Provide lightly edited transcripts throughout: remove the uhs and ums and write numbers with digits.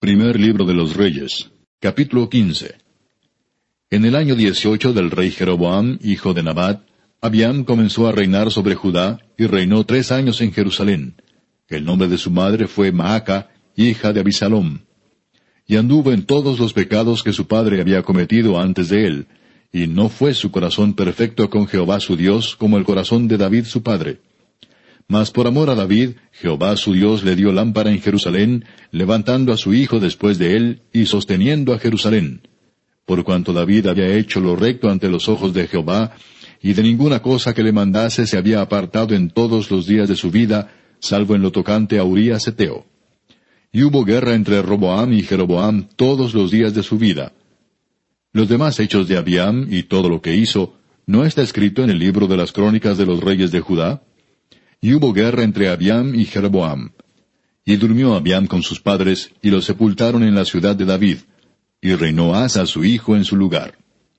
Primer libro de los Reyes, capítulo 15. En el año 18 del rey Jeroboam, hijo de Nabat, Abiam comenzó a reinar sobre Judá, y reinó 3 años en Jerusalén. El nombre de su madre fue Maaca, hija de Abisalom. Y anduvo en todos los pecados que su padre había cometido antes de él, y no fue su corazón perfecto con Jehová su Dios como el corazón de David su padre. Mas por amor a David, Jehová su Dios le dio lámpara en Jerusalén, levantando a su hijo después de él, y sosteniendo a Jerusalén. Por cuanto David había hecho lo recto ante los ojos de Jehová, y de ninguna cosa que le mandase se había apartado en todos los días de su vida, salvo en lo tocante a Urías Heteo. Y hubo guerra entre Roboam y Jeroboam todos los días de su vida. Los demás hechos de Abiam y todo lo que hizo, ¿no está escrito en el libro de las crónicas de los reyes de Judá? Y hubo guerra entre Abiam y Jeroboam. Y durmió Abiam con sus padres, y los sepultaron en la ciudad de David, y reinó Asa su hijo en su lugar.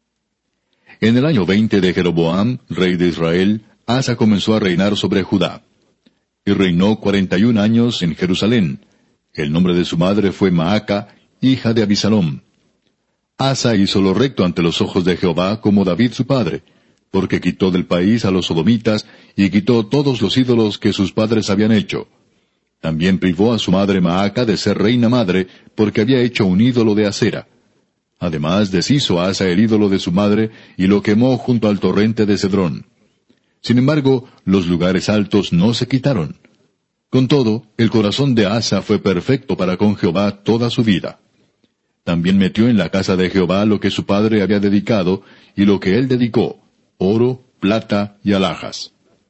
En el año 20 de Jeroboam, rey de Israel, Asa comenzó a reinar sobre Judá. Y reinó 41 años en Jerusalén. El nombre de su madre fue Maaca, hija de Abisalom. Asa hizo lo recto ante los ojos de Jehová como David su padre, porque quitó del país a los sodomitas, y quitó todos los ídolos que sus padres habían hecho. También privó a su madre Maaca de ser reina madre, porque había hecho un ídolo de acera. Además deshizo Asa el ídolo de su madre, y lo quemó junto al torrente de Cedrón. Sin embargo, los lugares altos no se quitaron. Con todo, el corazón de Asa fue perfecto para con Jehová toda su vida. También metió en la casa de Jehová lo que su padre había dedicado, y lo que él dedicó, oro, plata y alhajas.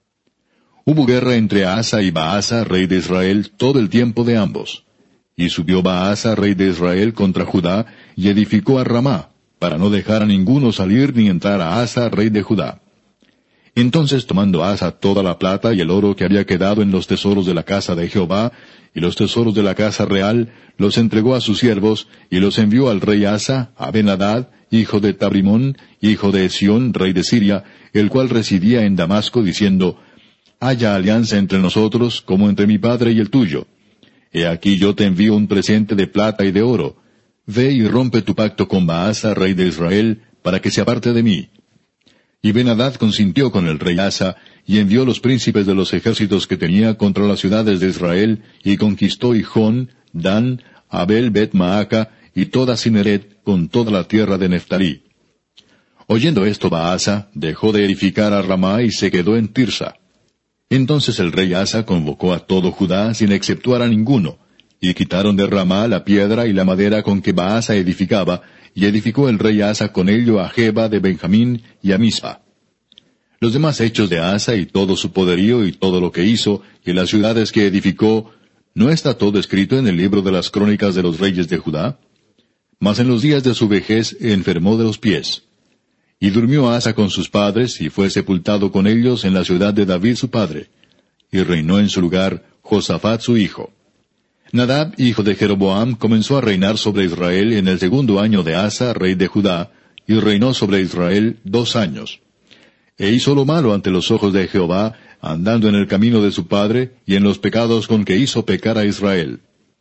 Hubo guerra entre Asa y Baasa, rey de Israel, todo el tiempo de ambos. Y subió Baasa, rey de Israel, contra Judá, y edificó a Ramá, para no dejar a ninguno salir ni entrar a Asa, rey de Judá. Entonces, tomando Asa toda la plata y el oro que había quedado en los tesoros de la casa de Jehová, y los tesoros de la casa real, los entregó a sus siervos, y los envió al rey Asa, a Ben-Hadad, hijo de Tabrimón, hijo de Esión, rey de Siria, el cual residía en Damasco, diciendo, «Haya alianza entre nosotros, como entre mi padre y el tuyo. He aquí yo te envío un presente de plata y de oro. Ve y rompe tu pacto con Baasa, rey de Israel, para que se aparte de mí». Y Ben-Hadad consintió con el rey Asa, y envió los príncipes de los ejércitos que tenía contra las ciudades de Israel, y conquistó Hijón, Dan, Abel Bet-Maaca, y toda Cineret, con toda la tierra de Neftalí. Oyendo esto Baasa, dejó de edificar a Ramá y se quedó en Tirsa. Entonces el rey Asa convocó a todo Judá sin exceptuar a ninguno, y quitaron de Ramá la piedra y la madera con que Baasa edificaba, y edificó el rey Asa con ello a Geba de Benjamín y a Mispa. Los demás hechos de Asa y todo su poderío y todo lo que hizo, y las ciudades que edificó, ¿no está todo escrito en el libro de las crónicas de los reyes de Judá? Mas en los días de su vejez enfermó de los pies. Y durmió Asa con sus padres, y fue sepultado con ellos en la ciudad de David su padre. Y reinó en su lugar Josafat su hijo. Nadab, hijo de Jeroboam, comenzó a reinar sobre Israel en el 2 año de Asa, rey de Judá, y reinó sobre Israel 2 años. E hizo lo malo ante los ojos de Jehová, andando en el camino de su padre, y en los pecados con que hizo pecar a Israel.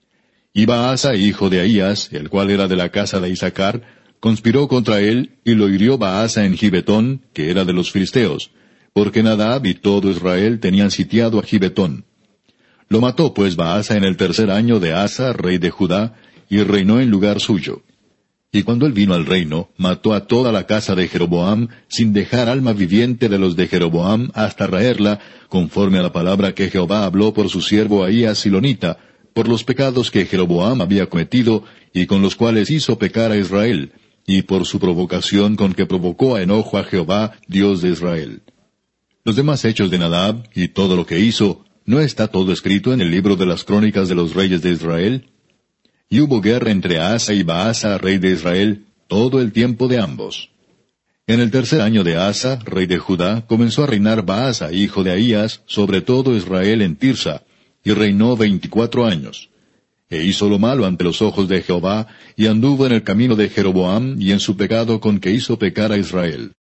Y Baasa, hijo de Ahías, el cual era de la casa de Isacar, conspiró contra él, y lo hirió Baasa en Gibetón, que era de los filisteos, porque Nadab y todo Israel tenían sitiado a Gibetón. Lo mató pues Baasa en el 3 año de Asa, rey de Judá, y reinó en lugar suyo. Y cuando él vino al reino, mató a toda la casa de Jeroboam, sin dejar alma viviente de los de Jeroboam hasta raerla, conforme a la palabra que Jehová habló por su siervo Ahías Silonita, por los pecados que Jeroboam había cometido, y con los cuales hizo pecar a Israel, y por su provocación con que provocó a enojo a Jehová, Dios de Israel. Los demás hechos de Nadab, y todo lo que hizo, ¿no está todo escrito en el libro de las crónicas de los reyes de Israel? Y hubo guerra entre Asa y Baasa, rey de Israel, todo el tiempo de ambos. En el 3 año de Asa, rey de Judá, comenzó a reinar Baasa, hijo de Ahías, sobre todo Israel en Tirsa, y reinó 24 años. E hizo lo malo ante los ojos de Jehová, y anduvo en el camino de Jeroboam, y en su pecado con que hizo pecar a Israel.